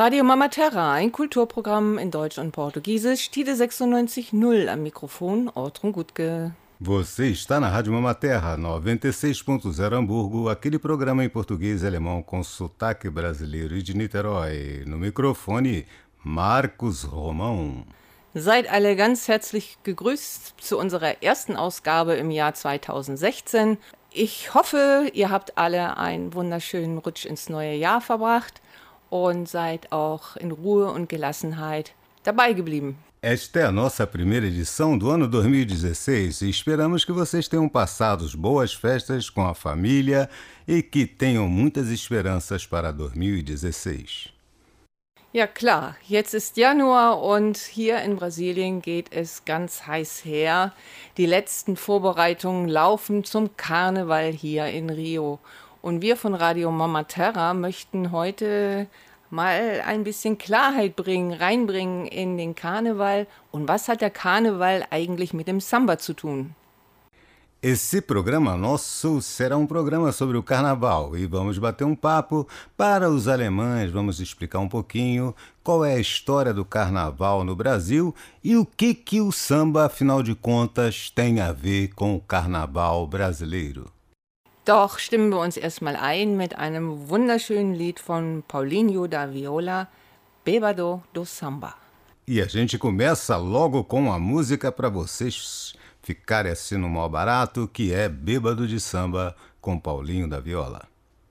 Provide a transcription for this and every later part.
Radio Mama Terra, ein Kulturprogramm in Deutsch und Portugiesisch, Tide 96.0 am Mikrofon, Ortrun Gutke. Você está na Rádio Mama Terra, 96.0 Hamburgo, aquele programa em português e alemão com sotaque brasileiro e de Niterói. No microfone, Marcos Romão. Seid alle ganz herzlich gegrüßt zu unserer ersten Ausgabe im Jahr 2016. Ich hoffe, ihr habt alle einen wunderschönen Rutsch ins neue Jahr verbracht und seid auch in Ruhe und Gelassenheit dabei geblieben. Esta é a nossa primeira edição do ano 2016 e esperamos que vocês tenham passado boas festas com a família e que tenham muitas esperanças para 2016. Ja klar, jetzt ist Januar und hier in Brasilien geht es ganz heiß her. Die letzten Vorbereitungen laufen zum Karneval hier in Rio. Und wir von Radio Mama Terra möchten heute mal ein bisschen Klarheit reinbringen in den Karneval. Und was hat der Karneval eigentlich mit dem Samba zu tun? Esse programa nosso será um programa sobre o carnaval e vamos bater um papo. Para os alemães, vamos explicar um pouquinho qual é a história do carnaval no Brasil e o que o samba, afinal de contas, tem a ver com o carnaval brasileiro. Doch stimmen wir uns erstmal ein mit einem wunderschönen Lied von Paulinho da Viola, Bêbado do Samba. E a gente começa logo com a música para vocês ficarem assim no mal barato, que é Bêbado de Samba, com Paulinho da Viola.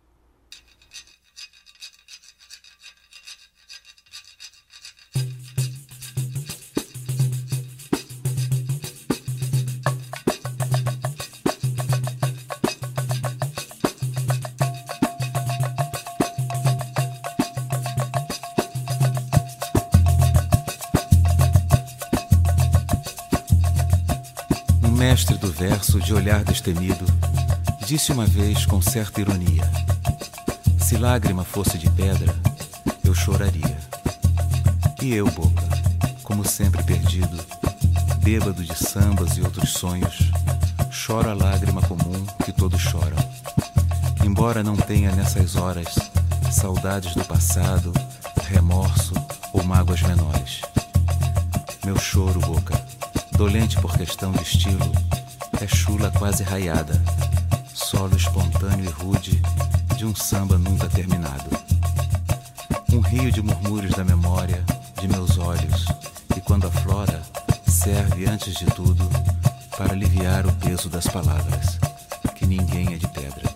Mestre do verso, de olhar destemido, disse uma vez com certa ironia: se lágrima fosse de pedra, eu choraria. E eu, boca, como sempre perdido, bêbado de sambas e outros sonhos, choro a lágrima comum que todos choram. Embora não tenha nessas horas saudades do passado, remorso ou mágoas menores. Meu choro, boca, dolente por questão de estilo, é chula quase raiada, solo espontâneo e rude de um samba nunca terminado. Um rio de murmúrios da memória, de meus olhos, e quando aflora, serve antes de tudo para aliviar o peso das palavras, que ninguém é de pedra.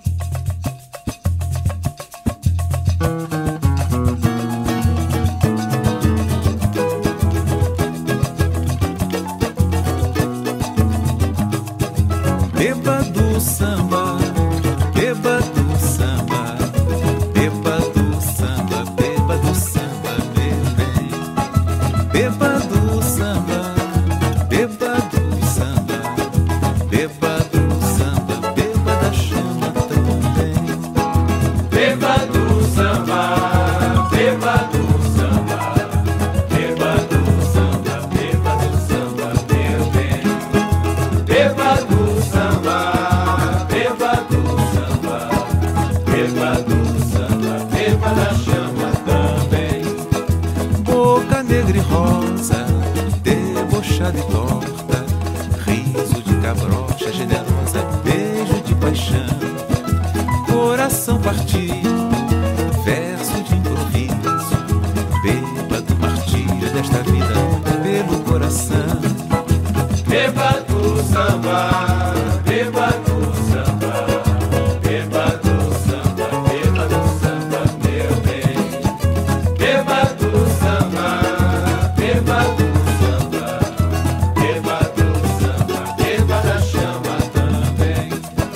Bêbado samba, bêbado samba, bêbado samba, bêbado samba, meu bem. Bêbado samba, bêbado samba, bêbado samba, bêbada chama também. Bêbado samba, bêbado samba, bêbado samba, bêbado samba, meu bem. Bêbado samba, bêbada chama também. Boca negra e rosa, debochada e torta, riso de cabrocha generosa, beijo de paixão, coração partido, verso de improviso, bêbado martírio desta vida pelo coração. Bêbado samba, bêbado samba, bêbado samba, bêbado samba, meu bem. Bêbado samba, bêbado samba, bêbado samba, bêbada chama também.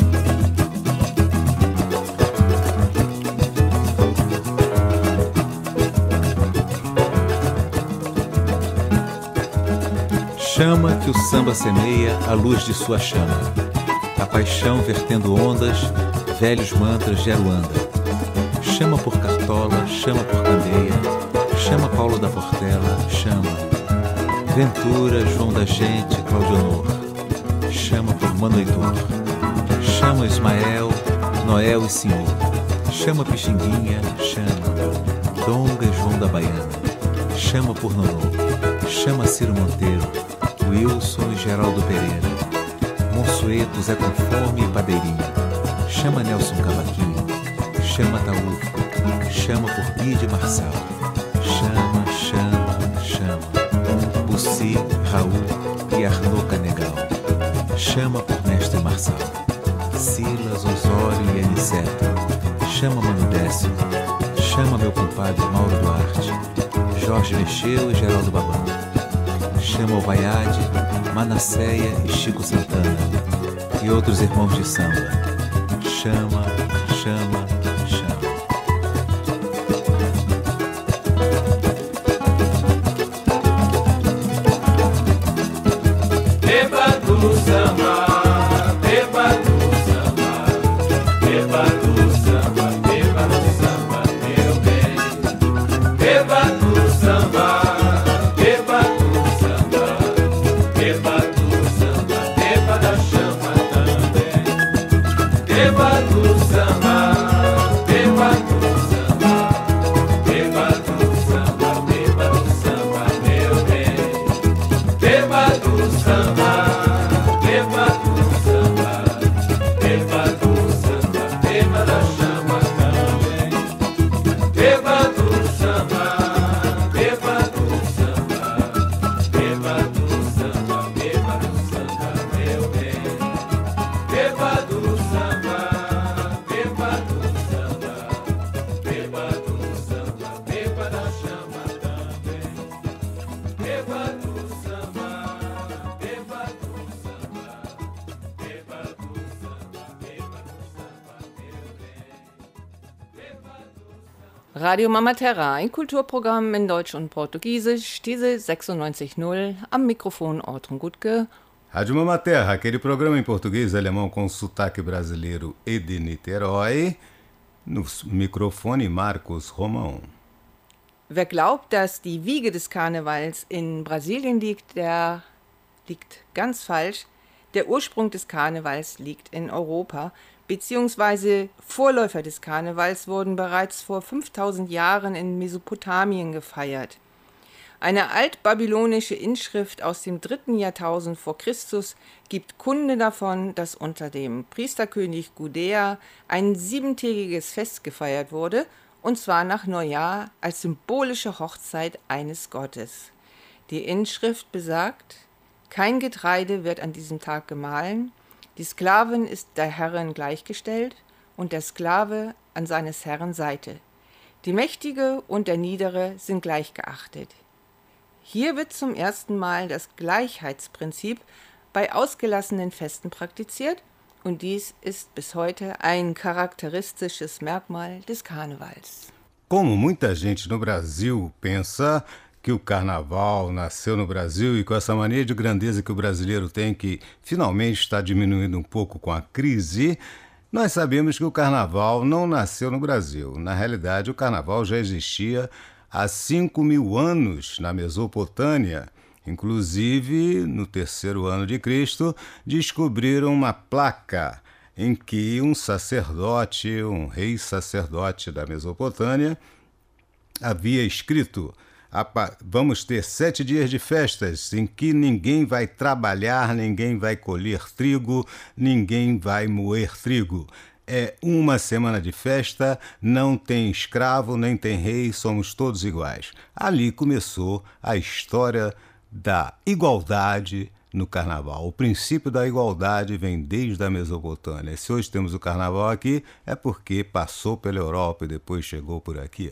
Chama que o samba semeia a luz de sua chama. A paixão vertendo ondas, velhos mantras de Aruanda. Chama por Cartola, chama por Candeia, chama Paulo da Portela, chama Ventura, João da Gente, Claudio Honor. Chama por Mano Heitor. Chama Ismael, Noel e Senhor. Chama Pixinguinha, chama. Donga e João da Baiana. Chama por Nonô. Chama Ciro Monteiro, Wilson e Geraldo Pereira. Monsueto, Zé Conforme e Padeirinha. Chama Nelson Cavaquinho. Chama Taúfo. Chama por Guide Marçal. Chama, chama, chama. Bussi, Raul e Arnaud Canegal. Chama por Mestre Marçal. Silas, Osório e Aniceto. Chama Mano Décio. Chama meu compadre Mauro Duarte. Jorge Mexeu e Geraldo Babão. Chama o Vaiade, Manasseia e Chico Santana. E outros irmãos de samba. Chama, chama, chama. Beba do samba, beba do samba, beba do samba, beba do samba, meu bem. Beba do samba, beba do samba, beba do samba, beba da chama também. Beba do samba, beba do samba, beba do samba, beba do samba, meu bem. Beba do samba. Radio Mama Terra, ein Kulturprogramm in Deutsch und Portugiesisch, diese 96.0, am Mikrofon Ortrun Gutke. Rádio Mama Terra, aquele programa em português e alemão com sotaque brasileiro e de Niterói. No Mikrofone Marcos Romão. Wer glaubt, dass die Wiege des Karnevals in Brasilien liegt, der liegt ganz falsch. Der Ursprung des Karnevals liegt in Europa, beziehungsweise Vorläufer des Karnevals wurden bereits vor 5000 Jahren in Mesopotamien gefeiert. Eine altbabylonische Inschrift aus dem 3. Jahrtausend vor Christus gibt Kunde davon, dass unter dem Priesterkönig Gudea ein 7-tägiges Fest gefeiert wurde, und zwar nach Neujahr als symbolische Hochzeit eines Gottes. Die Inschrift besagt: Kein Getreide wird an diesem Tag gemahlen, die Sklavin ist der Herrin gleichgestellt und der Sklave an seines Herrn Seite. Die Mächtige und der Niedere sind gleichgeachtet. Hier wird zum ersten Mal das Gleichheitsprinzip bei ausgelassenen Festen praktiziert und dies ist bis heute ein charakteristisches Merkmal des Karnevals. Como muita gente no Brasil pensa que o carnaval nasceu no Brasil e com essa mania de grandeza que o brasileiro tem, que finalmente está diminuindo um pouco com a crise, nós sabemos que o carnaval não nasceu no Brasil. Na realidade, o carnaval já existia há 5.000 anos na Mesopotâmia. Inclusive, no 3º ano de Cristo, descobriram uma placa em que um sacerdote, um rei sacerdote da Mesopotâmia, havia escrito: vamos ter 7 dias de festas em que ninguém vai trabalhar, ninguém vai colher trigo, ninguém vai moer trigo. É uma semana de festa, não tem escravo, nem tem rei, somos todos iguais. Ali começou a história da igualdade no carnaval. O princípio da igualdade vem desde a Mesopotâmia. Se hoje temos o carnaval aqui, é porque passou pela Europa e depois chegou por aqui.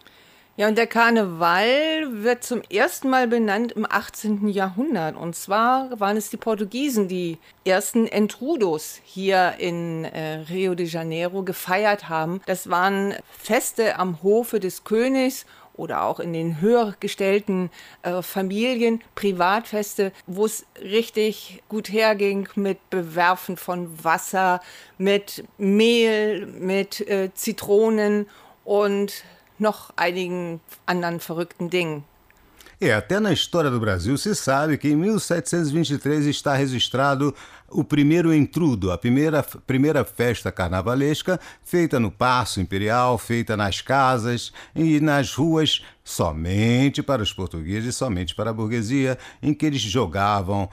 Ja, und der Karneval wird zum ersten Mal benannt im 18. Jahrhundert. Und zwar waren es die Portugiesen, die ersten Entrudos hier in Rio de Janeiro gefeiert haben. Das waren Feste am Hofe des Königs oder auch in den höher gestellten Familien, Privatfeste, wo es richtig gut herging mit Bewerfen von Wasser, mit Mehl, mit Zitronen und noch einigen anderen verrückten Dingen. Até na história do Brasil se sabe que em 1723 está registrado o primeiro intrudo, a primeira festa carnavalesca feita no Paço Imperial, feita nas casas e nas ruas somente para os portugueses, somente para a burguesia, em que eles jogavam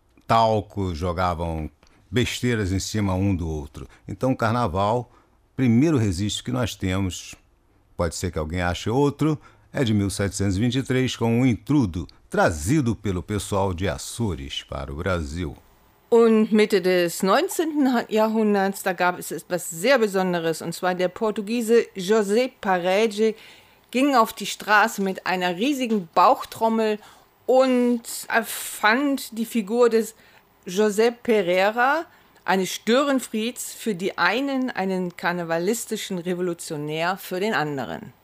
talco, jogavam besteiras em cima um do outro. Então o carnaval, primeiro registro que nós temos, pode ser que alguém ache outro, é de 1723 com um intrudo trazido pelo pessoal de Açores para o Brasil. Und Mitte des 19. Jahrhunderts, da gab es etwas sehr Besonderes, und zwar der Portugiese José Parede ging auf die Straße mit einer riesigen Bauchtrommel und erfand die Figur des José Pereira, eines Störenfrieds für die einen karnevalistischen Revolutionär für den anderen.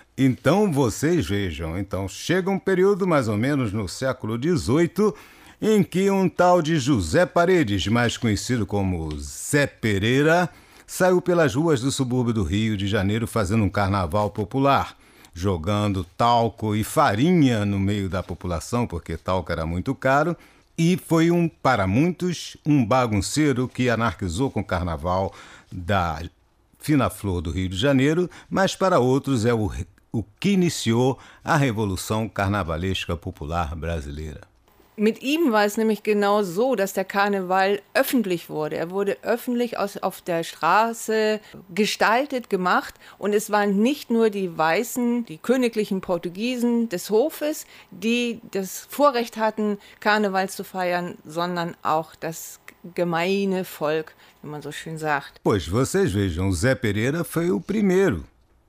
Então vocês vejam, então chega um período mais ou menos no século XVIII em que um tal de José Paredes, mais conhecido como Zé Pereira, saiu pelas ruas do subúrbio do Rio de Janeiro fazendo um carnaval popular, jogando talco e farinha no meio da população, porque talco era muito caro, e foi para muitos um bagunceiro que anarquizou com o carnaval da fina flor do Rio de Janeiro, mas para outros é o que iniciou a Revolução Carnavalesca Popular Brasileira. Mit ihm war es nämlich genau so, dass der Karneval öffentlich wurde. Er wurde öffentlich auf der Straße gestaltet, gemacht. Und es waren nicht nur die Weißen, die königlichen Portugiesen des Hofes, die das Vorrecht hatten, Karneval zu feiern, sondern auch das gemeine Volk, wie man so schön sagt. Pois vocês vejam, o Zé Pereira foi o primeiro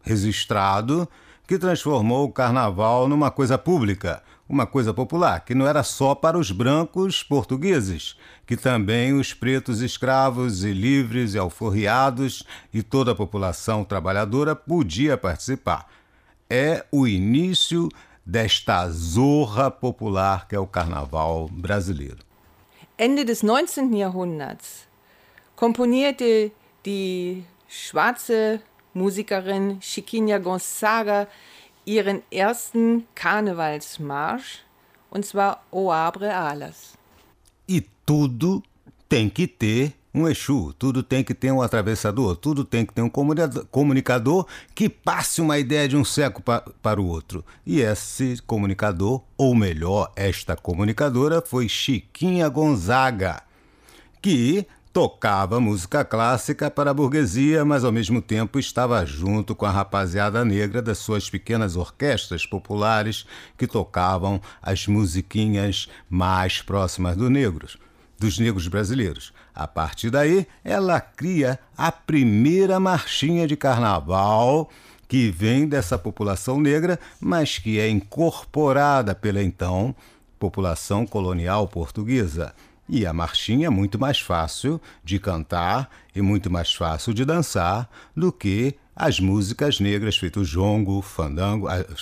registrado que transformou o carnaval numa coisa pública, uma coisa popular, que não era só para os brancos portugueses, que também os pretos escravos e livres e alforriados e toda a população trabalhadora podia participar. É o início desta zorra popular que é o carnaval brasileiro. Ende des 19. Jahrhunderts komponierte die schwarze Musikerin Chiquinha Gonzaga ihren ersten Karnevalsmarsch, und zwar O Abre Alas. E tudo tem que ter um Exu, tudo tem que ter um atravessador, tudo tem que ter um comunicador que passe uma ideia de um século para o outro. E esse comunicador, ou melhor, esta comunicadora, foi Chiquinha Gonzaga, que tocava música clássica para a burguesia, mas ao mesmo tempo estava junto com a rapaziada negra das suas pequenas orquestras populares que tocavam as musiquinhas mais próximas dos negros brasileiros. A partir daí, ela cria a primeira marchinha de carnaval que vem dessa população negra, mas que é incorporada pela então população colonial portuguesa. E a marchinha é muito mais fácil de cantar e muito mais fácil de dançar do que as músicas negras feitas jongo, fandango,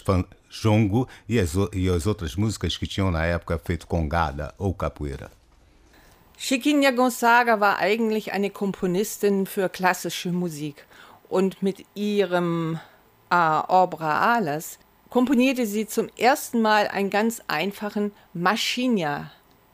jongo e as outras músicas que tinham na época feito congada ou capoeira. Chiquinha Gonzaga war eigentlich eine Komponistin für klassische Musik. Und mit ihrem Obra Alas komponierte sie zum ersten Mal einen ganz einfachen Marchinha.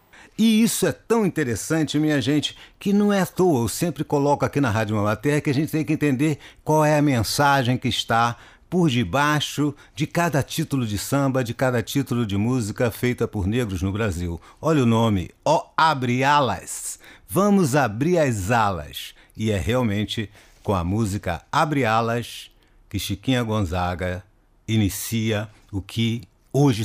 E isso é tão interessante, minha gente, que não é à toa. Eu sempre coloco aqui na Rádio Mamaterra que a gente tem que entender qual é a mensagem que está por debaixo de cada título de samba, de cada título de música feita por negros no Brasil. Olha o nome, Ó Abre Alas. Vamos abrir as alas. E é realmente com a música Abre Alas que Chiquinha Gonzaga inicia o que hoje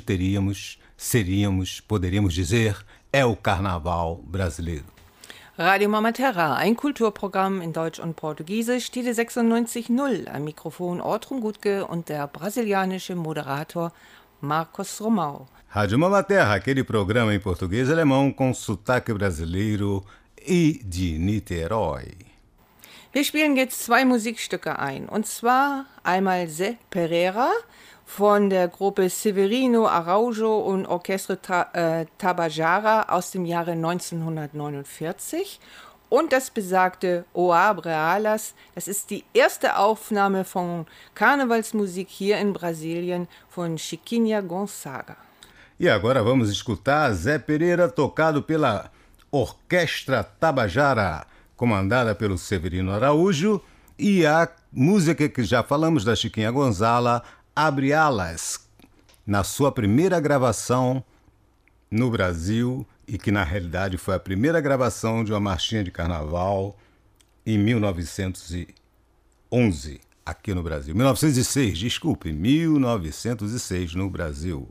poderíamos dizer, é o Carnaval brasileiro. Radio Mamaterra, ein Kulturprogramm in Deutsch und Portugiesisch, Stile 96.0. Am Mikrofon Ortrun Gutke und der brasilianische Moderator Marcos Romão. Rádio Mamaterra, aquele programa em português e alemão com sotaque brasileiro e de Niterói. Wir spielen jetzt zwei Musikstücke ein, und zwar einmal Zé Pereira von der Gruppe Severino Araujo und Orchestre Tabajara aus dem Jahre 1949 und das besagte O Abre Alas. Das ist die erste Aufnahme von Karnevalsmusik hier in Brasilien von Chiquinha Gonzaga. E agora vamos escutar Zé Pereira tocado pela Orquestra Tabajara, comandada pelo Severino Araújo, e a música que já falamos da Chiquinha Gonzala, Abre Alas, na sua primeira gravação no Brasil, e que na realidade foi a primeira gravação de uma marchinha de carnaval em 1911, aqui no Brasil. 1906, desculpe, 1906 no Brasil.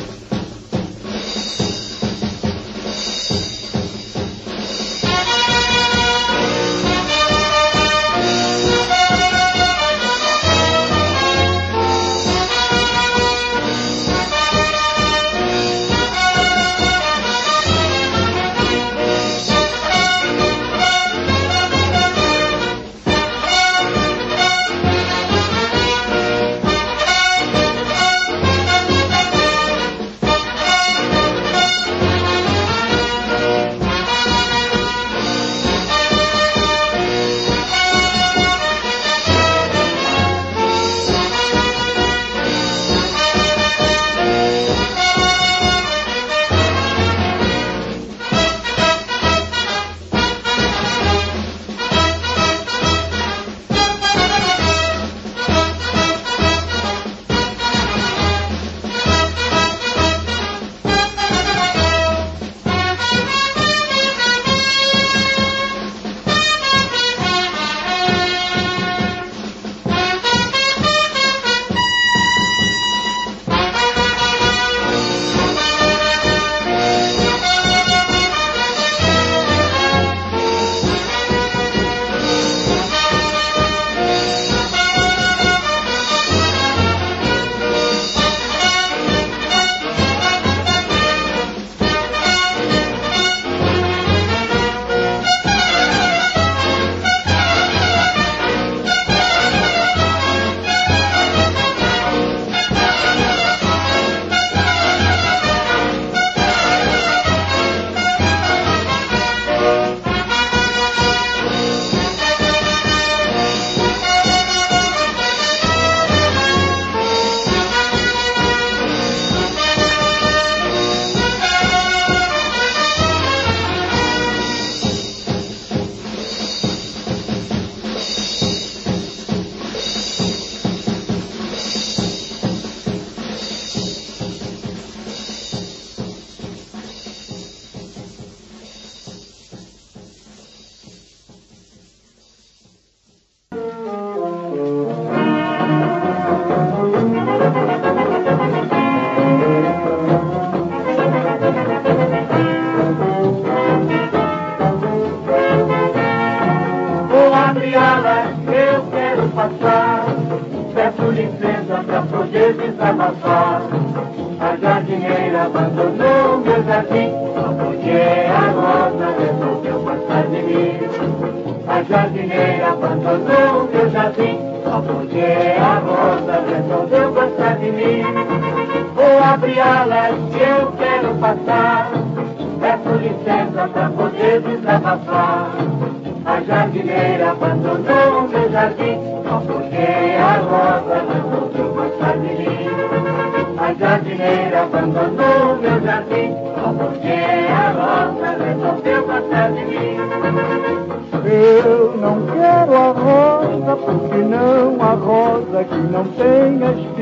Eu não quero a rosa, porque não a rosa que não tem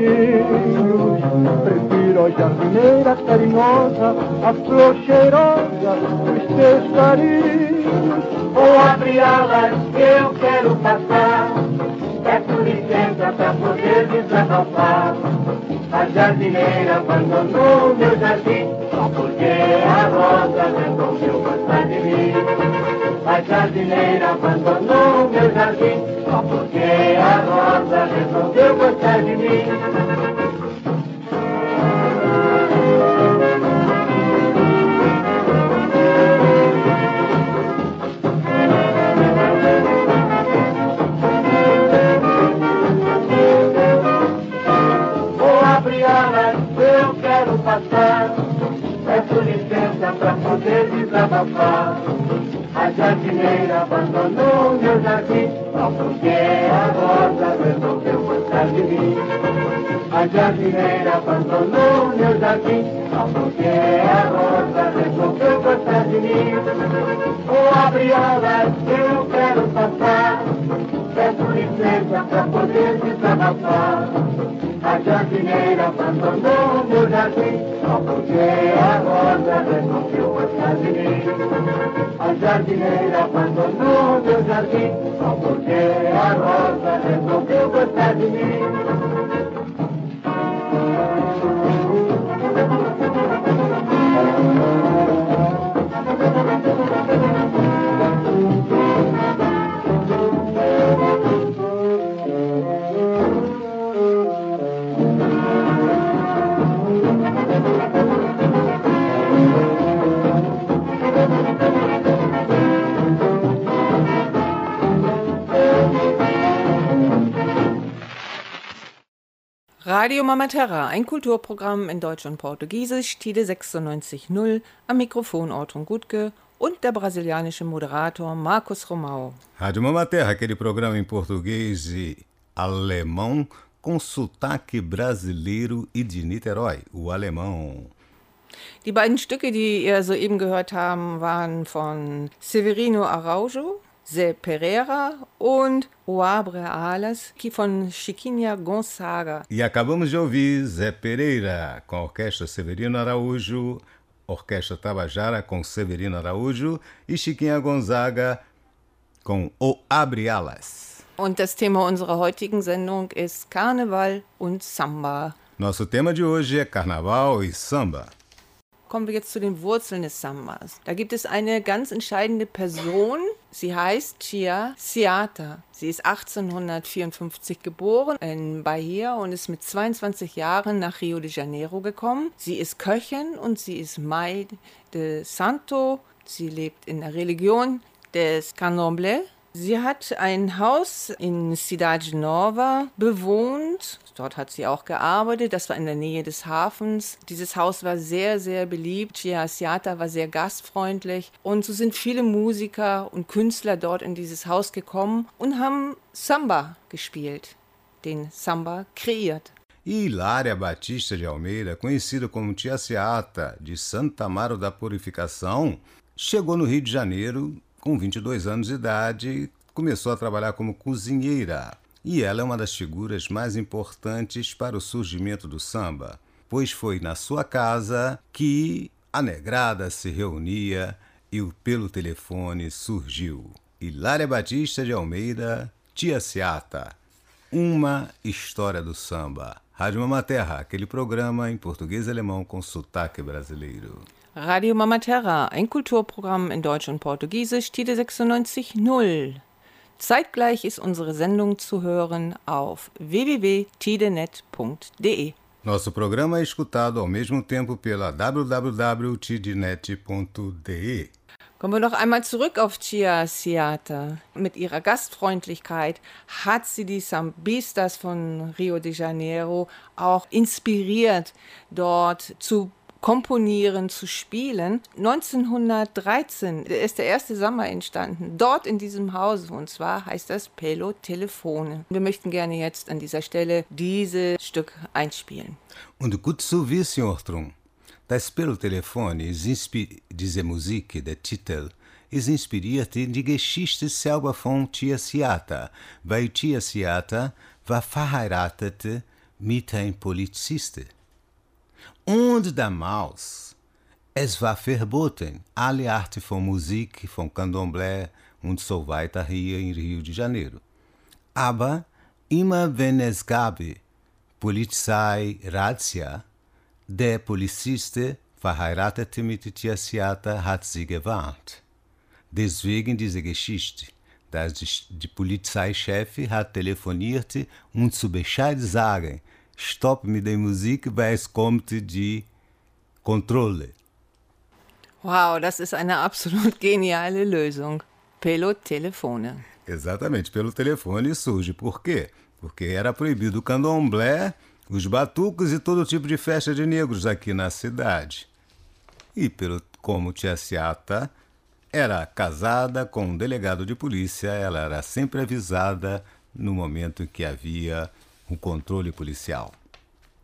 espinhos. Prefiro a jardineira carinhosa, a flor cheirosa dos teus carinhos. Vou abrir alas que eu quero passar, peço licença pra poder desabafar. A jardineira abandonou meu jardim, só porque a rosa resolveu gostar de mim. A jardineira abandonou meu jardim, só porque a rosa resolveu gostar de mim. Vou abrir alas, eu quero passar, peço licença pra poder desabafar. A jardineira abandonou meu jardim, só porque a rosa resolveu gostar de mim. A jardineira abandonou meu jardim, só porque a rosa resolveu gostar de mim. Oh, abre alas, eu quero passar, peço licença pra poder desabafar. A jardineira abandonou meu jardim, só porque a rosa resolveu gostar de mim. A jardineira abandonou meu jardim, só porque a rosa resolveu gostar de mim. Radio Mama Terra, ein Kulturprogramm in Deutsch und Portugiesisch, Tide 96.0, am Mikrofon Orton Gutke und der brasilianische Moderator Marcos Romão. Rádio Mama Terra, aquele programa em português e alemão com sotaque brasileiro e de Niterói, o alemão. Die beiden Stücke, die ihr soeben gehört haben, waren von Severino Araújo, Zé Pereira und O Abre Alas, von Chiquinha Gonzaga. E acabamos de ouvir Zé Pereira com a Orquestra Severino Araújo, Orquestra Tabajara com Severino Araújo e Chiquinha Gonzaga com O Abre Alas. Und das Thema unserer heutigen Sendung ist Karneval und Samba. Nosso tema de hoje é Carnaval e Samba. Kommen wir jetzt zu den Wurzeln des Sambas. Da gibt es eine ganz entscheidende Person. Sie heißt Tia Seata. Sie ist 1854 geboren in Bahia und ist mit 22 Jahren nach Rio de Janeiro gekommen. Sie ist Köchin und sie ist Mãe de Santo. Sie lebt in der Religion des Candomblé. Sie hat ein Haus in Cidade Nova bewohnt. Dort hat sie auch gearbeitet. Das war in der Nähe des Hafens. Dieses Haus war sehr, sehr beliebt. Tia Seata war sehr gastfreundlich. Und so sind viele Musiker und Künstler dort in dieses Haus gekommen und haben Samba gespielt, den Samba kreiert. E Hilária Batista de Almeida, conhecida como Tia Seata de Santa Amaro da Purificação, chegou no Rio de Janeiro com 22 anos de idade, começou a trabalhar como cozinheira. E ela é uma das figuras mais importantes para o surgimento do samba, pois foi na sua casa que a negrada se reunia e pelo telefone surgiu. Hilária Batista de Almeida, Tia Seata, uma história do samba. Rádio Mama Terra, aquele programa em português e alemão com sotaque brasileiro. Radio Mama Terra, ein Kulturprogramm in Deutsch und Portugiesisch, Tide 96.0. Zeitgleich ist unsere Sendung zu hören auf www.tidenet.de. Nosso programa é escutado ao mesmo tempo pela www.tidenet.de. Kommen wir noch einmal zurück auf Tia Seata. Mit ihrer Gastfreundlichkeit hat sie die Sambistas von Rio de Janeiro auch inspiriert, dort zu komponieren, zu spielen. 1913 ist der erste Samba entstanden, dort in diesem Haus, und zwar heißt das Pelo Telefone. Wir möchten gerne jetzt an dieser Stelle dieses Stück einspielen. Und gut zu wissen, Ortrum, das Pelo Telefone diese Musik, der Titel, ist inspiriert in die Geschichte selber von Tia Seata, weil Tia Seata war verheiratet mit einem Polizisten. Und damals, es war verboten, alle Arten von Musik, von Candomblé und so weiter hier in Rio de Janeiro. Aber immer wenn es gab Polizei-Razzia, der Polizist verheiratet mit Tia Seata hat sie gewarnt. Deswegen diese Geschichte, dass die Polizeichef hat telefoniert und zu Bescheid sagen, Stopp mit der Musik, weil es kommt die Kontrolle. Wow, das ist eine absolut geniale Lösung. Pelo Telefone. Exatamente, pelo telefone surge. Por quê? Porque era proibido o candomblé, os batucos e todo tipo de festa de negros aqui na cidade. E como Tia Seata era casada com um delegado de polícia, ela era sempre avisada no momento em que havia o controle policial.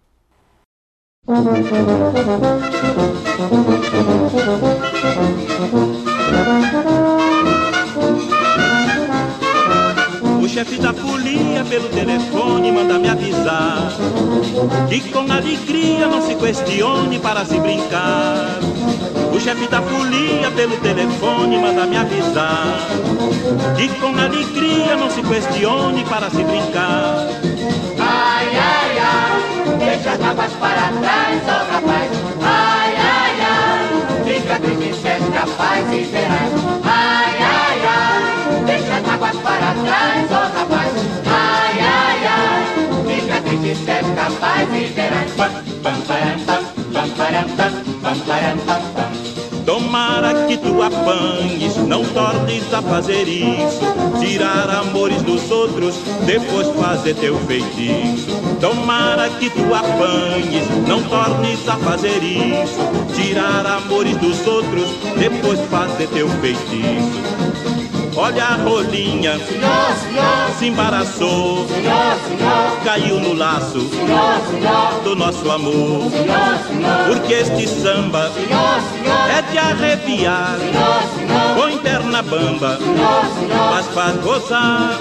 O chefe da folia pelo telefone manda me avisar que com alegria não se questione para se brincar. O chefe da folia pelo telefone manda me avisar que com alegria não se questione para se brincar. Ai, ai, ai, deixa as mágoas para trás, oh rapaz. Ai, ai, ai, fica triste se és capaz e verás. Ai, ai, ai, deixa as mágoas para trás, oh rapaz. Ai, ai, ai, fica triste se és capaz e verás. Pam, param, pam, pam, param, pam, pam, param, pam, pam. Tomara que tu apanhes, não tornes a fazer isso. Tirar amores dos outros, depois fazer teu feitiço. Tomara que tu apanhes, não tornes a fazer isso. Tirar amores dos outros, depois fazer teu feitiço. Olha a rolinha, Senhor, senhor, se embaraçou, senhor, senhor, caiu no laço senhor, senhor, do nosso amor. senhor, senhor, Porque este samba senhor, senhor, é de arrepiar, senhor, senhor, põe perna bamba, senhor, senhor. mas faz gozar.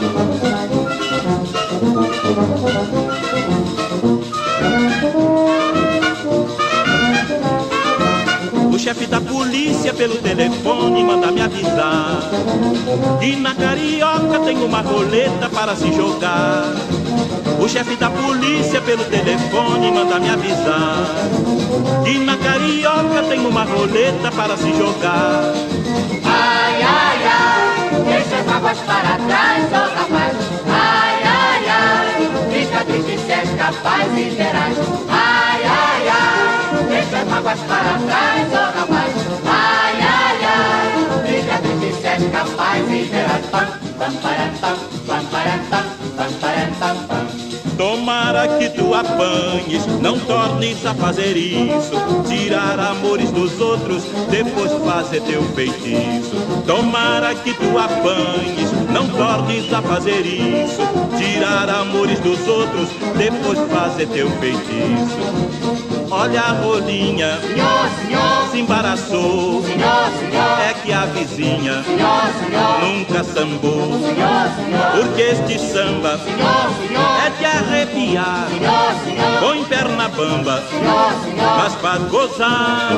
O chefe da polícia pelo telefone manda me avisar que na Carioca tem uma roleta para se jogar. O chefe da polícia pelo telefone manda me avisar que na Carioca tem uma roleta para se jogar. Ai, ai, ai, deixa as mágoas para trás, oh rapaz. Ai, ai, ai, fica triste se és capaz e verás. Ai, ai, ai, deixa as mágoas para trás, oh rapaz. Ai, ai, ai, fica triste se és capaz e verás. Pam, pam, param, pam, pam, param, pam, pam, param, pam, pam. Tomara que tu apanhes, não tornes a fazer isso. Tirar amores dos outros, depois fazer teu feitiço. Tomara que tu apanhes, não tornes a fazer isso. Tirar amores dos outros, depois fazer teu feitiço. Olha a rolinha, Senhor, senhor, se embaraçou, senhor, senhor, é que a vizinha senhor, senhor, nunca sambou. senhor, senhor, Porque este samba senhor, senhor, é de arrepiar, senhor, senhor, põe perna bamba, senhor, senhor. mas faz gozar.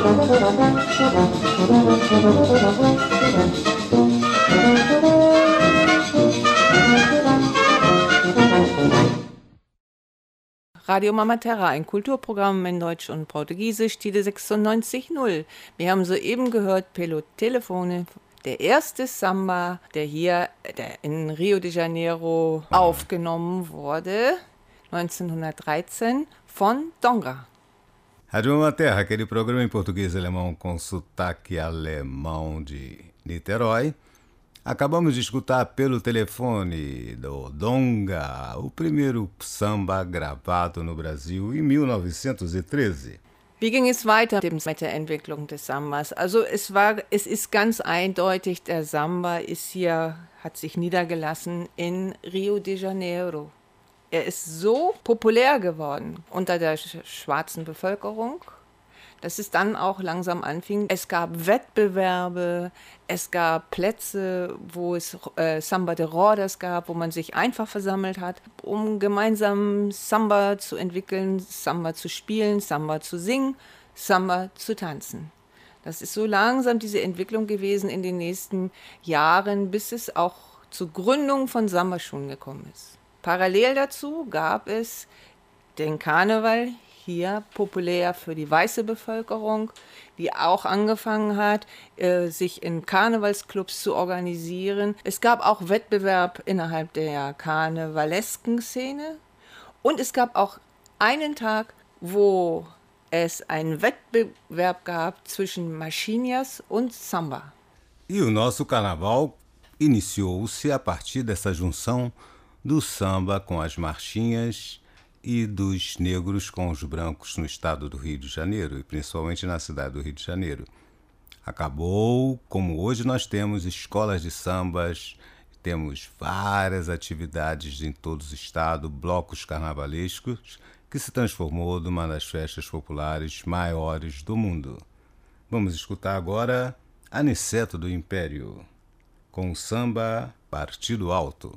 Radio Mama Terra, ein Kulturprogramm in Deutsch und Portugiesisch, die 96.0. Wir haben soeben gehört Pelo Telefone, der erste Samba, der in Rio de Janeiro aufgenommen wurde, 1913, von Donga. Rádio Mama Terra, aquele programa em português e alemão com sotaque alemão de Niterói. Acabamos de escutar pelo telefone do Donga, o primeiro samba gravado no Brasil em 1913. Wie ging es weiter mit der Entwicklung des Sambas? Also es ist ganz eindeutig, der Samba hat sich niedergelassen in Rio de Janeiro. Er ist so populär geworden unter der schwarzen Bevölkerung, dass es dann auch langsam anfing. Es gab Wettbewerbe, es gab Plätze, wo es Samba de Rodas gab, wo man sich einfach versammelt hat, um gemeinsam Samba zu entwickeln, Samba zu spielen, Samba zu singen, Samba zu tanzen. Das ist so langsam diese Entwicklung gewesen in den nächsten Jahren, bis es auch zur Gründung von Sambaschulen gekommen ist. Parallel dazu gab es den Karneval, hier populär für die weiße Bevölkerung, die auch angefangen hat, sich in Karnevalsclubs zu organisieren. Es gab auch Wettbewerb innerhalb der karnevalesken Szene und es gab auch einen Tag, wo es einen Wettbewerb gab zwischen Machinhas und Samba. E o nosso carnaval iniciou-se a partir dessa junção do samba com as marchinhas e dos negros com os brancos no estado do Rio de Janeiro, e principalmente na cidade do Rio de Janeiro. Acabou, como hoje nós temos escolas de sambas, temos várias atividades em todo o estado, blocos carnavalescos, que se transformou numa das festas populares maiores do mundo. Vamos escutar agora Aniceto do Império, com o samba Partido Alto.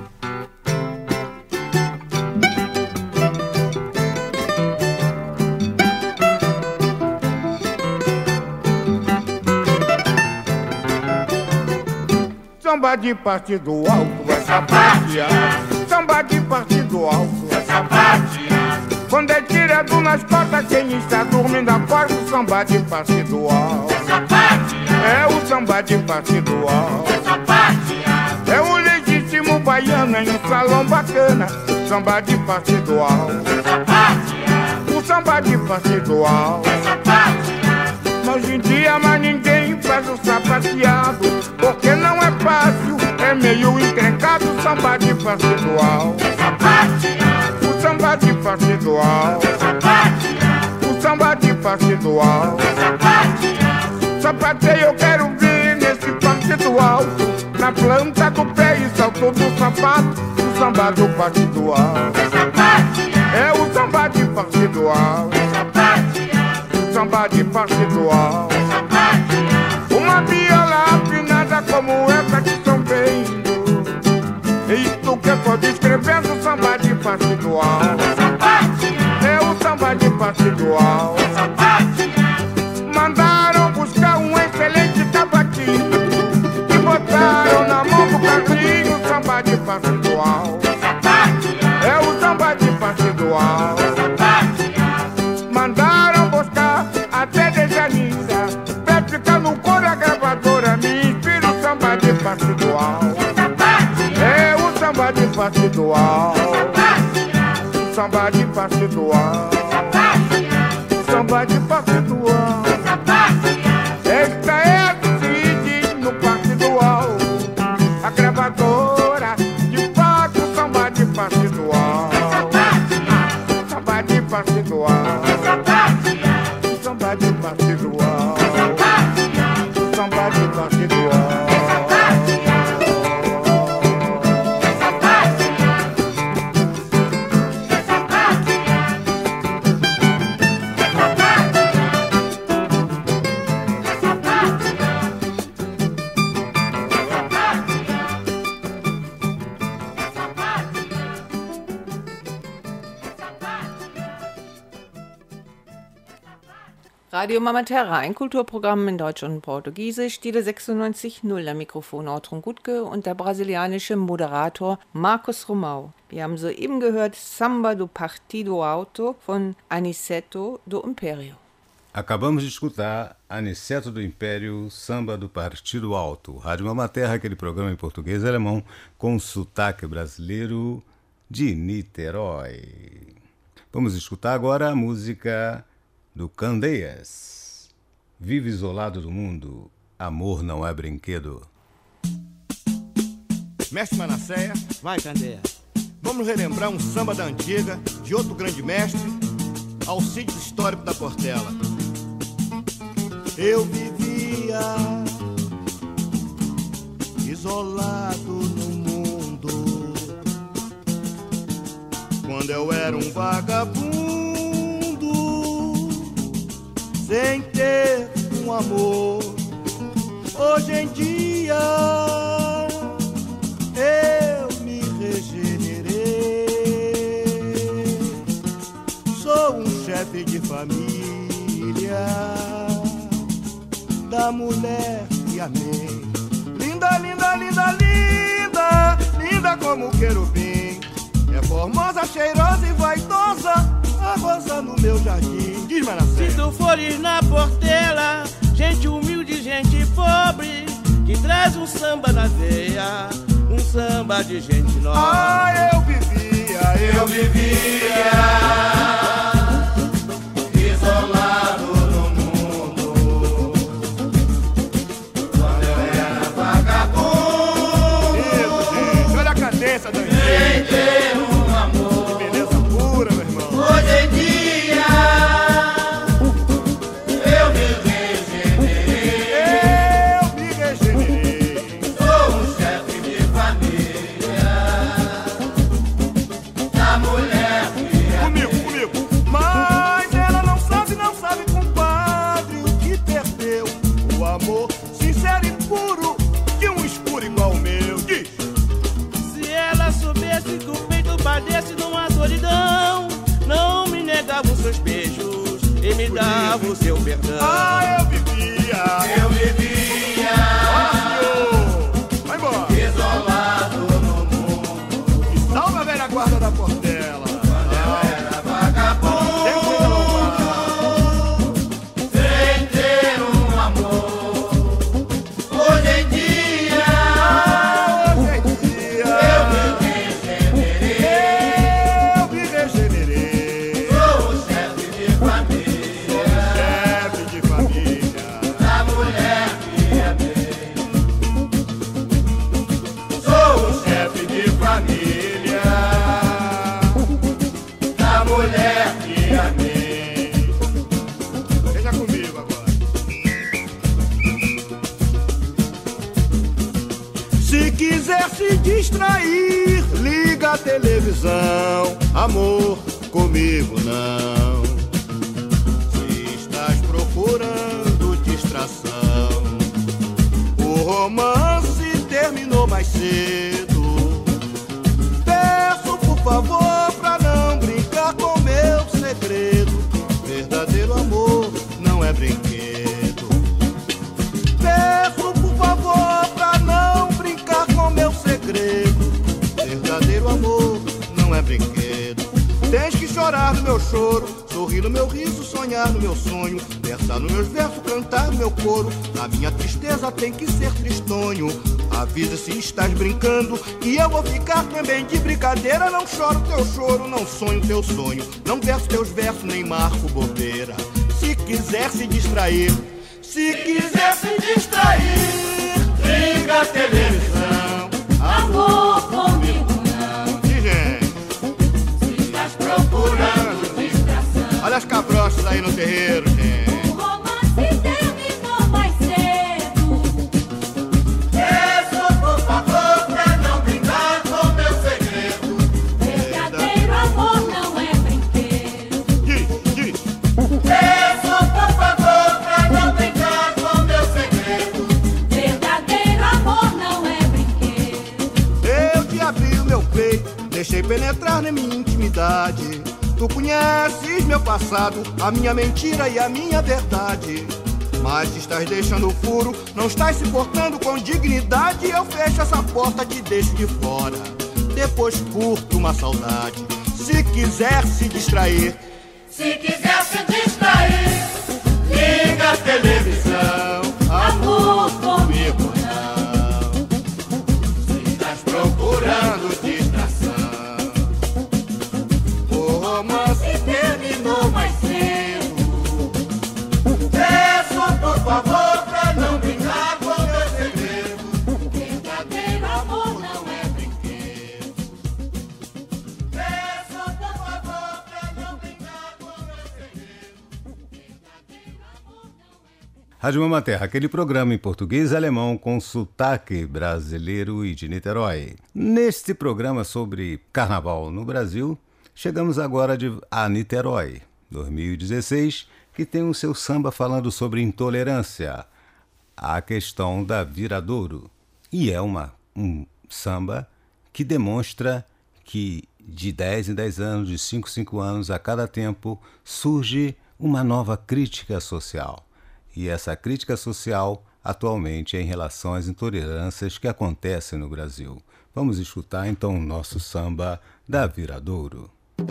Samba de partido alto, essa parte. Samba de partido alto, essa parte. Quando é tirado nas costas, quem está dormindo acorda. O samba de partido alto, essa parte. É o samba de partido alto, essa parte. É o legítimo baiano em um salão bacana. Samba de partido alto, essa parte. O samba de partido alto, essa parte. Hoje em dia mais ninguém faz o sapateado, porque não é fácil, é meio encrencado. O samba de partido alto, o samba de partido alto, o samba de partido alto. Sapateio eu quero ver nesse partido alto, na planta do pé e salto do sapato. O samba do partido alto, é o samba de partido alto, samba de partido alto. Uma viola afinada como essa que estão vendo, é isto que eu tô descrevendo. O samba de partido alto, é o samba de partido alto. Mandaram buscar um excelente cavaquinho e botaram na mão do Carlinho. O samba de partido alto, é o samba de partido alto. Mandaram buscar até de Janissa, pra ficar no coro a gravadora me inspira. O samba de partido alto, é o samba de partido alto, o samba de partido alto, o samba de partido alto. Esta é a Cid no partido alto, a gravadora de fato. O samba de partido alto, samba de partido alto, samba de partido alto, samba de partido alto. Radio Mama Terra, ein Kulturprogramm in Deutsch und Portugiesisch, die der 96.0, der Mikrofon Ortrun Gutke und der brasilianische Moderator Marcos Romão. Wir haben soeben gehört Samba do Partido Alto von Aniceto do Império. Acabamos de escutar Aniceto do Império, Samba do Partido Alto. Rádio Mama Terra, aquele programa em português e alemão com sotaque brasileiro de Niterói. Vamos escutar agora a música do Candeias. Vive isolado do mundo, amor não é brinquedo. Mestre Manasseia, vai Candeia. Vamos relembrar um samba da antiga, de outro grande mestre, Alcides Histórico da Portela. Eu vivia isolado no mundo, quando eu era um vagabundo, sem ter um amor. Hoje em dia eu me regenerei, sou um chefe de família da mulher que amei. Linda, linda, linda, linda, linda como o querubim, é formosa, cheirosa e vaidosa, a rosa no meu jardim. Diz, Manasseia. Se tu fores na Portela, gente humilde, gente pobre, que traz um samba na veia, um samba de gente nobre. Ah, eu vivia isolado no mundo, quando eu era vagabundo. Isso, gente, olha a cadência da gente. Sem ter um amor. Que beleza pura, meu irmão. Hoje em dia eu me regenerei, sou um chefe de família da mulher que amei. Comigo. quiser se distrair, liga a televisão. Amor, comigo não. Se estás procurando distração, o romance terminou mais cedo. Peço por favor pra não brincar com meu segredo. Verdadeiro amor não é brinquedo. Peço por favor pra não brincar com meu segredo. Verdadeiro amor não é brinquedo. Tens que chorar no meu choro, sorrir no meu riso, sonhar no meu sonho, versar nos meus versos, cantar no meu coro. Na minha tristeza tem que ser tristonho. Avisa se estás brincando e eu vou ficar também de brincadeira. Não choro teu choro, não sonho teu sonho, não verso teus versos, nem marco bobeira. Se quiser se distrair, se quiser se distrair, liga a televisão. Amor, comigo não. Se estás procurando distração, olha as cabrochas aí no terreiro, gente. O romance terminou mais cedo. Peço por favor pra não brincar com meu segredo. Verdadeiro amor não é brinquedo. Diz. Peço por favor pra não brincar com meu segredo. Verdadeiro amor não é brinquedo. Eu te abri o meu peito, deixei penetrar na minha intimidade. Tu conheces meu passado, a minha mentira e a minha verdade. Mas se estás deixando o furo, não estás se portando com dignidade. Eu fecho essa porta, te deixo de fora, depois curto uma saudade. Se quiser se distrair, se quiser se distrair, liga a televisão. Amor, comigo não. Se estás procurando distração, o romance terminou mais cedo. Peço por favor pra não brincar com meu segredo. Verdadeiro amor não é brinquedo. Peço por favor pra não brincar com meu segredo. Verdadeiro amor não é. Rádio Mama Terra, aquele programa em português e alemão com sotaque brasileiro e de Niterói. Neste programa sobre carnaval no Brasil, chegamos agora a Niterói, 2016, que tem o seu samba falando sobre intolerância, a questão da Viradouro. E é um samba que demonstra que de 10 em 10 anos, de 5 em 5 anos, a cada tempo, surge uma nova crítica social. E essa crítica social, atualmente, é em relação às intolerâncias que acontecem no Brasil. Vamos escutar, então, o nosso samba da Viradouro.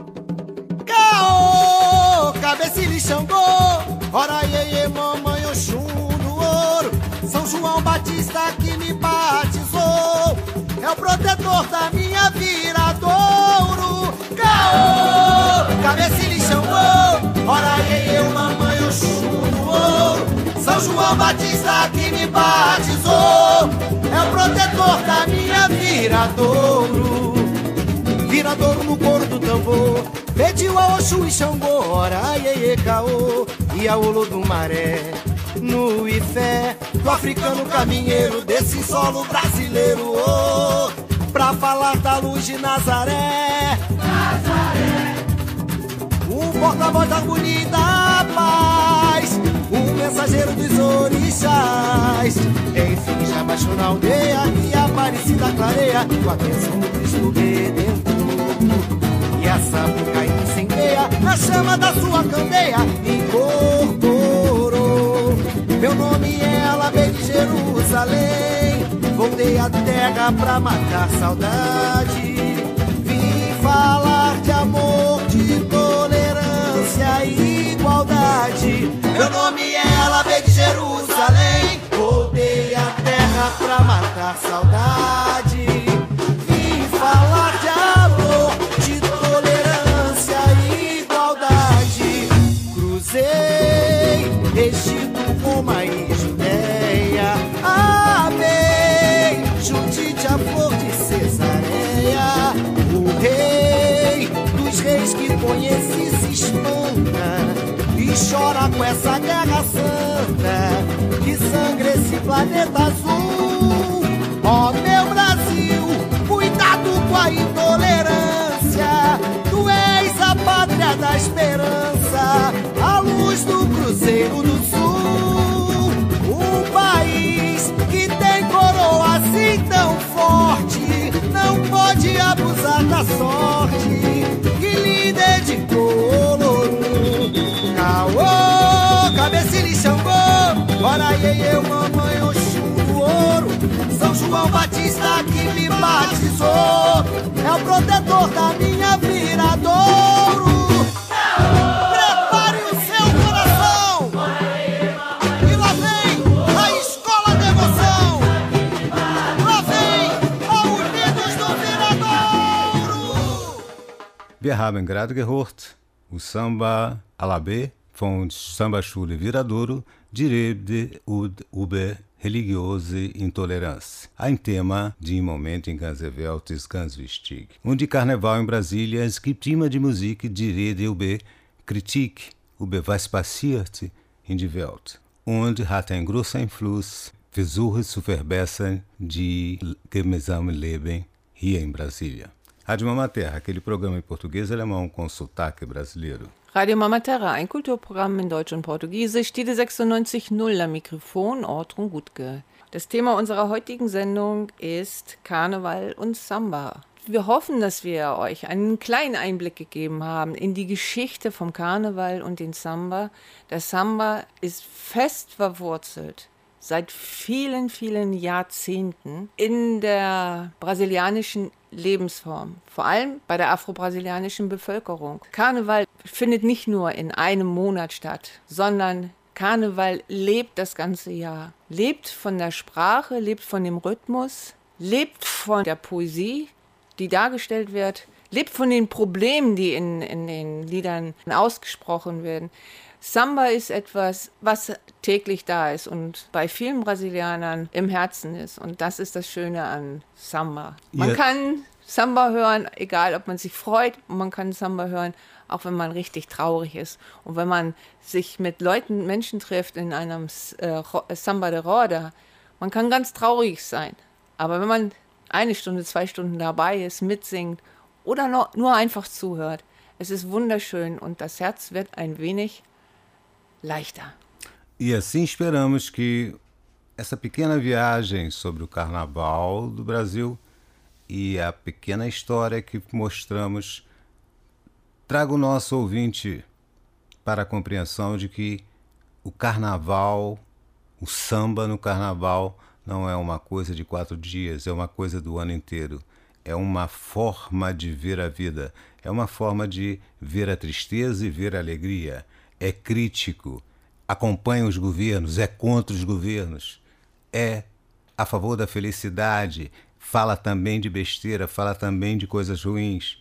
Caô, cabecilha e Xangô, ora iê, mamãe Oxum no ouro. São João Batista que me batizou, é o protetor da minha Viradouro. Caô, cabecilha e Xangô, ora iê, mamãe Oxum no ouro. São João Batista que me batizou, é o protetor da minha Viradouro. Viradouro no coro do tambor, pediu a Oxum e Xangô, ora iê, caô, e a Olo do Maré. No Ifé, do africano caminheiro, desse solo brasileiro, oh, pra falar da luz de Nazaré. O porta-voz da harmonia e da paz, o mensageiro dos orixás. Enfim, já baixou na aldeia e a Aparecida clareia com a bênção do Cristo Redentor. E a Sapucaí incendeia a chama da sua candeia, incorporou. Meu nome é Alabê de Jerusalém, voltei à terra pra matar saudade. Vim falar de amor, de tolerância e igualdade. Meu nome é Alabê de Jerusalém, voltei à terra pra matar saudade. Vim falar de amor, de tolerância e igualdade. Cruzei Egito, Roma e Judéia, amei Judite, a flor de Cesareia. O rei dos reis que conheci se espanta e chora com essa guerra santa que sangra esse planeta azul. Ó meu Brasil, Cruzeiro do Sul, um país que tem coroa assim tão forte, não pode abusar da sorte que lhe dedicou Olorum. Caô, cabecilha e Xangô, ora iê, mamãe Oxum do ouro, São João Batista que me batizou, é o protetor da minha viradouro. Prepare o seu coração, e lá vem a escola de emoção, lá vem a Unidos do Viradouro. Wir haben gerade gehört o samba Alabê von Sambaschule Viradouro, die Rede über religiose Intolerância. Ein Thema die im Moment in ganzer Welt ist ganz wichtig. Und die Karneval in Brasília, es gibt immer die Musik, die Rede über Kritik, über was passiert in die Welt. Und hat einen großen Einfluss, Versuche zu verbessern die gemeinsame Leben hier in Brasília. Rádio Mama Terra, aquele programa em português e alemão com sotaque brasileiro. Radio Mama Terra, ein Kulturprogramm in Deutsch und Portugiesisch, die 96.0 am Mikrofon, Ortrun Gutke. Das Thema unserer heutigen Sendung ist Karneval und Samba. Wir hoffen, dass wir euch einen kleinen Einblick gegeben haben in die Geschichte vom Karneval und den Samba. Der Samba ist fest verwurzelt seit vielen, vielen Jahrzehnten in der brasilianischen Lebensform, vor allem bei der afro-brasilianischen Bevölkerung. Karneval findet nicht nur in einem Monat statt, sondern Karneval lebt das ganze Jahr. Lebt von der Sprache, lebt von dem Rhythmus, lebt von der Poesie, die dargestellt wird, lebt von den Problemen, die in den Liedern ausgesprochen werden. Samba ist etwas, was täglich da ist und bei vielen Brasilianern im Herzen ist. Und das ist das Schöne an Samba. Man kann Samba hören, egal ob man sich freut, und man kann Samba hören, auch wenn man richtig traurig ist. Und wenn man sich mit Menschen trifft in einem Samba de Roda, man kann ganz traurig sein. Aber wenn man 1 Stunde, 2 Stunden dabei ist, mitsingt oder nur einfach zuhört, es ist wunderschön und das Herz wird ein wenig leichter. E assim esperamos que essa pequena viagem sobre o Carnaval do Brasil e a pequena história que mostramos traga o nosso ouvinte para a compreensão de que o Carnaval, o samba no Carnaval, não é uma coisa de 4 dias, é uma coisa do ano inteiro. É uma forma de ver a vida, é uma forma de ver a tristeza e ver a alegria. É crítico, acompanha os governos, é contra os governos, é a favor da felicidade, fala também de besteira, fala também de coisas ruins.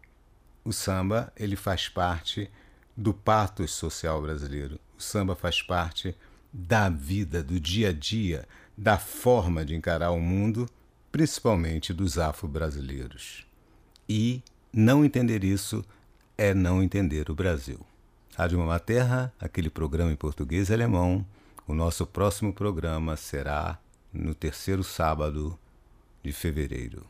O samba, ele faz parte do pathos social brasileiro. O samba faz parte da vida, do dia a dia, da forma de encarar o mundo, principalmente dos afro-brasileiros. E não entender isso é não entender o Brasil. Rádio Mama Terra, aquele programa em português e alemão. O nosso próximo programa será no 3º sábado de fevereiro.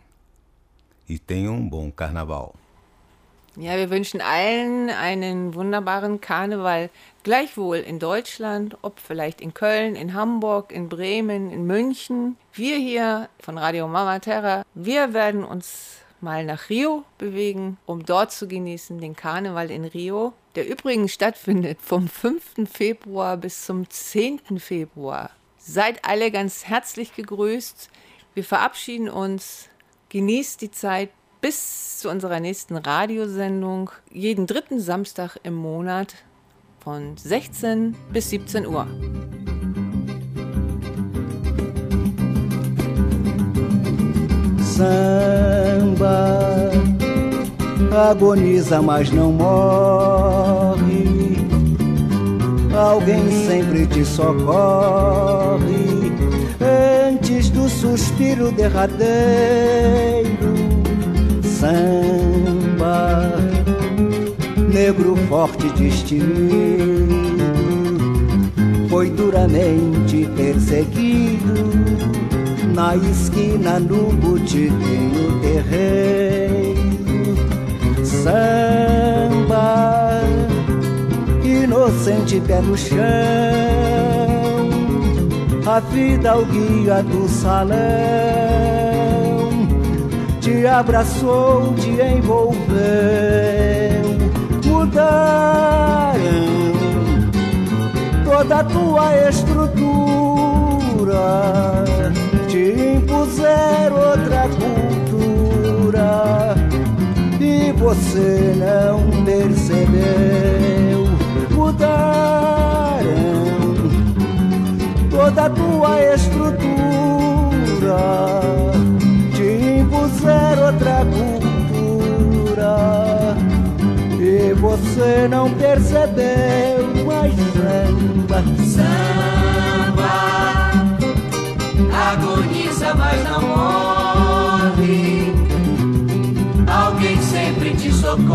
E tenham um bom Carnaval. Ja, wir wünschen allen einen wunderbaren Karneval, gleichwohl in Deutschland, ob vielleicht in Köln, in Hamburg, in Bremen, in München. Wir hier von Radio Mama Terra, wir werden uns mal nach Rio bewegen, um dort zu genießen, den Karneval in Rio, der übrigens stattfindet vom 5. Februar bis zum 10. Februar. Seid alle ganz herzlich gegrüßt. Wir verabschieden uns. Genießt die Zeit bis zu unserer nächsten Radiosendung, jeden 3. Samstag im Monat von 16 bis 17 Uhr. Samba agoniza, mas não morre. Alguém sempre te socorre antes do suspiro derradeiro. Samba, negro forte destemido, foi duramente perseguido na esquina, no botiquinho terreiro. Samba, inocente pé no chão, a vida o guia do salão, te abraçou, te envolveu, mudaram toda a tua estrutura, te impuseram outra cultura e você não percebeu. Mudaram toda a tua estrutura, te impuseram outra cultura e você não percebeu. Mas samba agoniza, mas não morre. Alguém sempre te socorre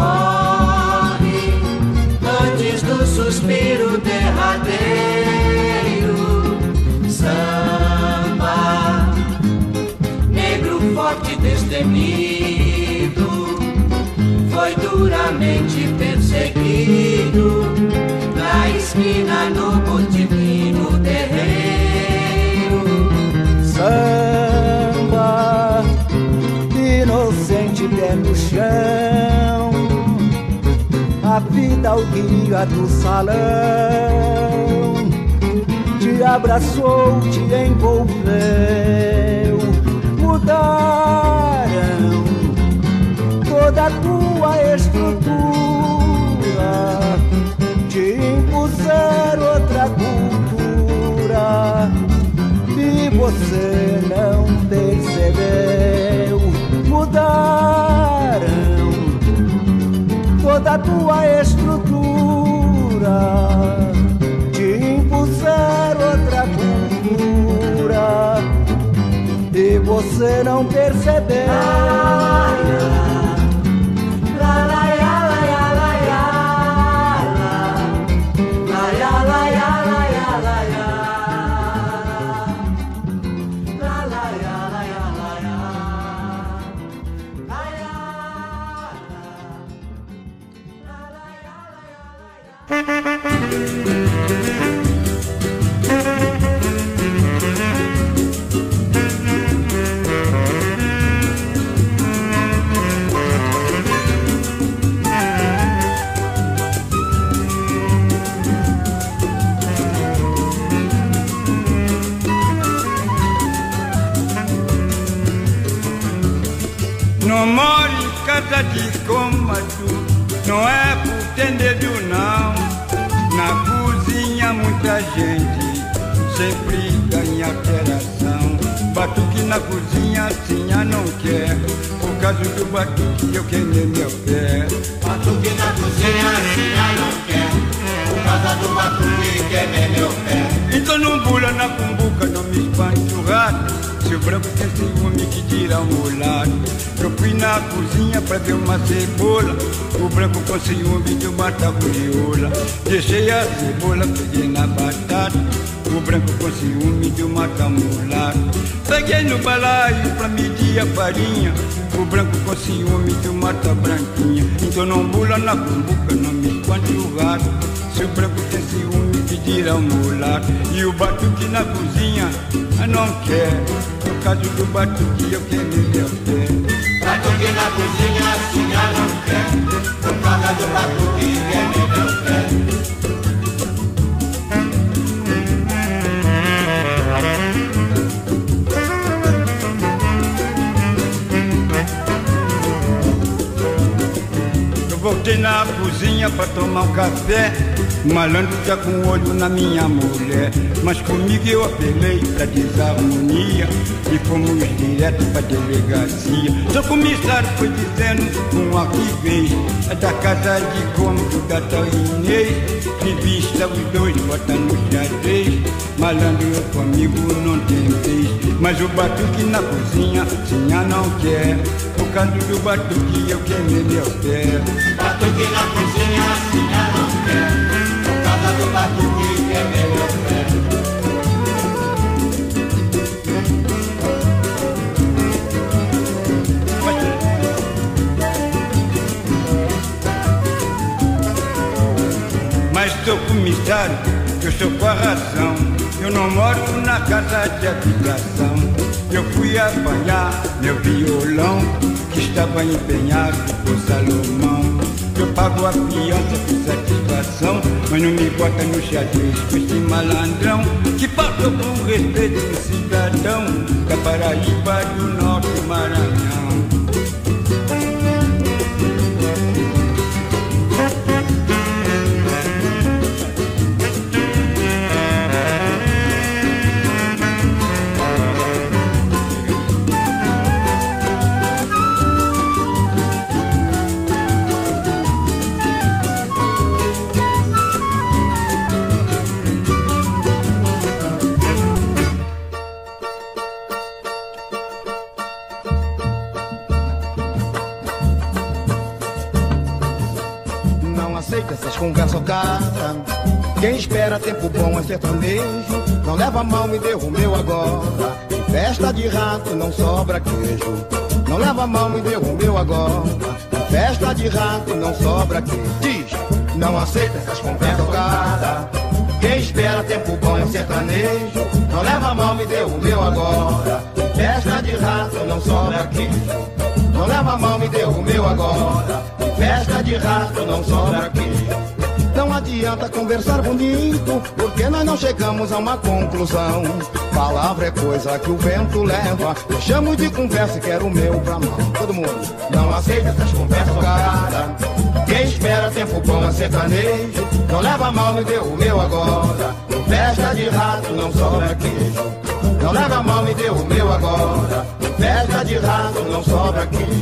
antes do suspiro derradeiro. Samba, negro forte destemido, foi duramente perseguido na esquina, no botiquim, no terreiro. Samba, inocente pé no chão, a vida o guia do salão, te abraçou, te envolveu, mudaram toda a tua estrutura, te impuseram outra cultura e você não percebeu. Mudaram toda a tua estrutura, te impuseram outra cultura e você não percebeu. Não moro em casa de cômodo, não é por ter dedo não. Na cozinha muita gente sempre ganha alteração. Batuque na cozinha assim não quer, por causa do batuque eu queimei meu pé. Batuque na cozinha assim não quer, por causa do batuque queimei meu pé. Então não bula na cumbuca, não me espante o rato. Se o branco tem ciúme que tira o mulato. Eu fui na cozinha pra ver uma cebola, o branco com ciúme de matar a crioula. Deixei a cebola, peguei na batata, o branco com ciúme de matar mulato. Peguei no balaio pra medir a farinha, o branco com ciúme de matar branquinha. Então não bula na cumbuca, não me espante o rato. Se o branco tem ciúme que tira o mulato. E o batuque na cozinha não quer, por causa do batuque eu queimei meu pé. Batuque na cozinha assim não quer, por causa do batuque queimei meu pé. Eu voltei na cozinha pra tomar um café, o malandro já com o olho na minha mulher. Mas comigo eu apelei pra desarmonia e fomos direto pra delegacia. Seu comissário foi dizendo com arquivez, é da casa de cômodo da tal Inês. Revista os dois, bota no xadrez. Malandro eu comigo não tem vez. Mas o batuque na cozinha tinha não quer, por causa do batuque eu queimei meu pé. Batuque na cozinha tinha não quer, por causa do batuque queimei meu pé. Mas seu comissário empresário, eu sou com a razão. Eu não moro na casa de habitação. Eu fui apanhar meu violão, que estava empenhado por Salomão. Eu pago a fiança por satisfação, mas não me bota no xadrez com esse malandrão que passou com respeito de cidadão da Paraíba do Norte Maranhão. Essas conversas cara, quem espera tempo bom é sertanejo. Não leva mal, me deu o meu agora. Em festa de rato não sobra queijo. Não leva mal, me deu o meu agora. Em festa de rato não sobra queijo. Diz, não aceita essas conversas cara. Quem espera tempo bom é sertanejo. Não leva mal, me deu o meu agora. Em festa de rato não sobra queijo. Não leva mal, me deu o meu agora. Em festa de rato não sobra aqui. Não adianta conversar bonito, porque nós não chegamos a uma conclusão. Palavra é coisa que o vento leva. Eu chamo de conversa e quero o meu pra mão. Todo mundo não aceita essas conversas cara. Quem espera tempo bom é sertanejo. Não leva mal, me deu o meu agora. Em festa de rato não sobra queijo. Não leva mal, me deu o meu agora. Em festa de rato não sobra queijo.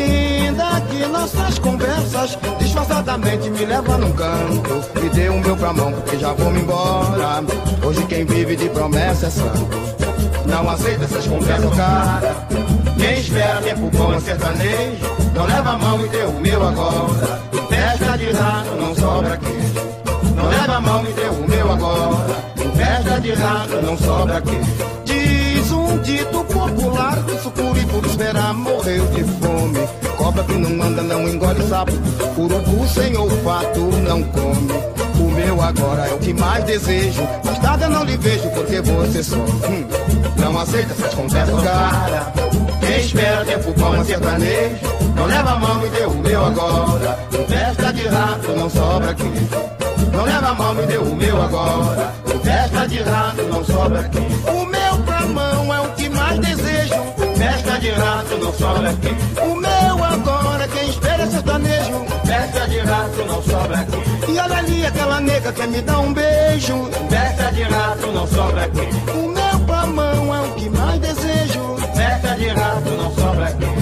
Ainda que nossas conversas disfarçadamente me levam num canto. Me dê o meu pra mão porque já vou me embora. Hoje quem vive de promessa é santo. Não aceita essas conversas cara. Quem espera tempo bom é sertanejo. Não leva mal, me dê o meu agora. Em festa de rato não sobra queijo. Não leva mal, me deu o meu agora. Em festa de rato não sobra queijo. Diz um dito popular, sucuri por esperar morreu de fome. Cobra que não anda não engole sapo. Urubu sem olfato não come. O meu agora é o que mais desejo. Mais tarde eu não lhe vejo porque você some. Não aceita essas conversas cara. Quem espera tempo bom é sertanejo. Não leva mal, me deu o meu agora. Em festa de rato não sobra queijo. Não leva mal, me deu o meu agora. Em festa de rato não sobra aqui. O meu pra mão é o que mais desejo. Festa de rato não sobra aqui. O meu agora, quem espera é sertanejo. Festa de rato não sobra aqui. E olha ali aquela nega que me dá um beijo. Festa de rato não sobra aqui. O meu pra mão é o que mais desejo. Festa de rato não sobra aqui.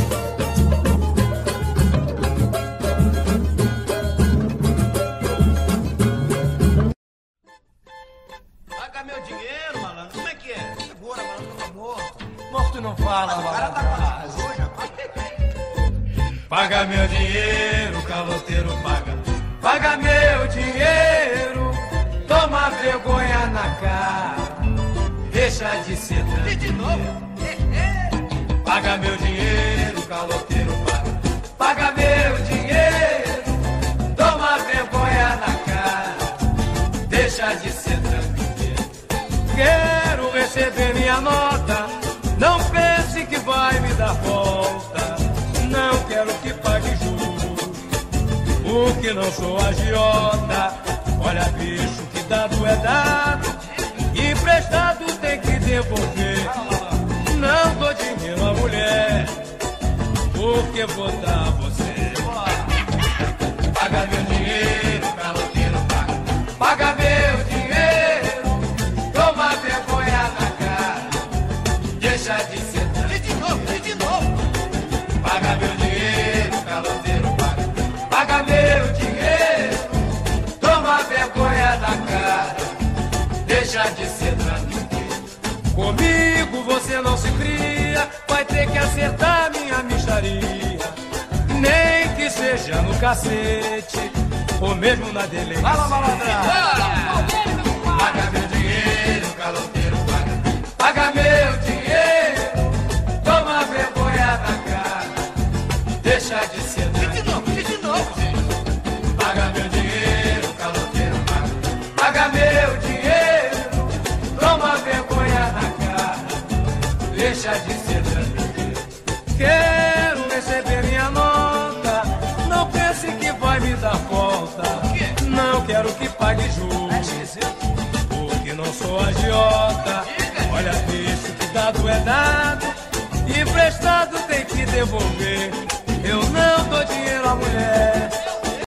Não fala, o cara tá com hoje, rapaz. Paga meu dinheiro, caloteiro paga. Paga meu dinheiro, toma vergonha na cara. Deixa de ser tanto. De novo. Paga meu dinheiro, caloteiro paga. Paga meu dinheiro, toma vergonha na cara. Deixa de ser tranquilo. Quero receber minha nota. Não pense que vai me dar volta. Não quero que pague juros, porque não sou agiota. Olha, bicho, que dado é dado, emprestado tem que devolver. Não dou dinheiro à mulher, porque vou dar você. Paga meu dinheiro, caloteiro paga. Paga meu dinheiro, toma vergonha na cara. Deixa de ser tanto. E de novo. Paga meu dinheiro, caloteiro paga. Paga meu dinheiro, toma vergonha na cara. Deixa de ser tranquilo. Comigo você não se cria, vai ter que acertar minha micharia. Nem que seja no cacete, ou mesmo na delícia. Fala, malandra! Paga meu dinheiro, caloteiro paga. Paga meu dinheiro, toma vergonha na cara. Deixa de ser tranquilo. E de novo. Paga meu dinheiro, caloteiro paga. Paga meu deixa de ser verdadeiro. Quero receber minha nota, não pense que vai me dar volta. Não quero que pague juros, porque não sou agiota. Olha, bicho, que dado é dado, emprestado tem que devolver. Eu não dou dinheiro à mulher,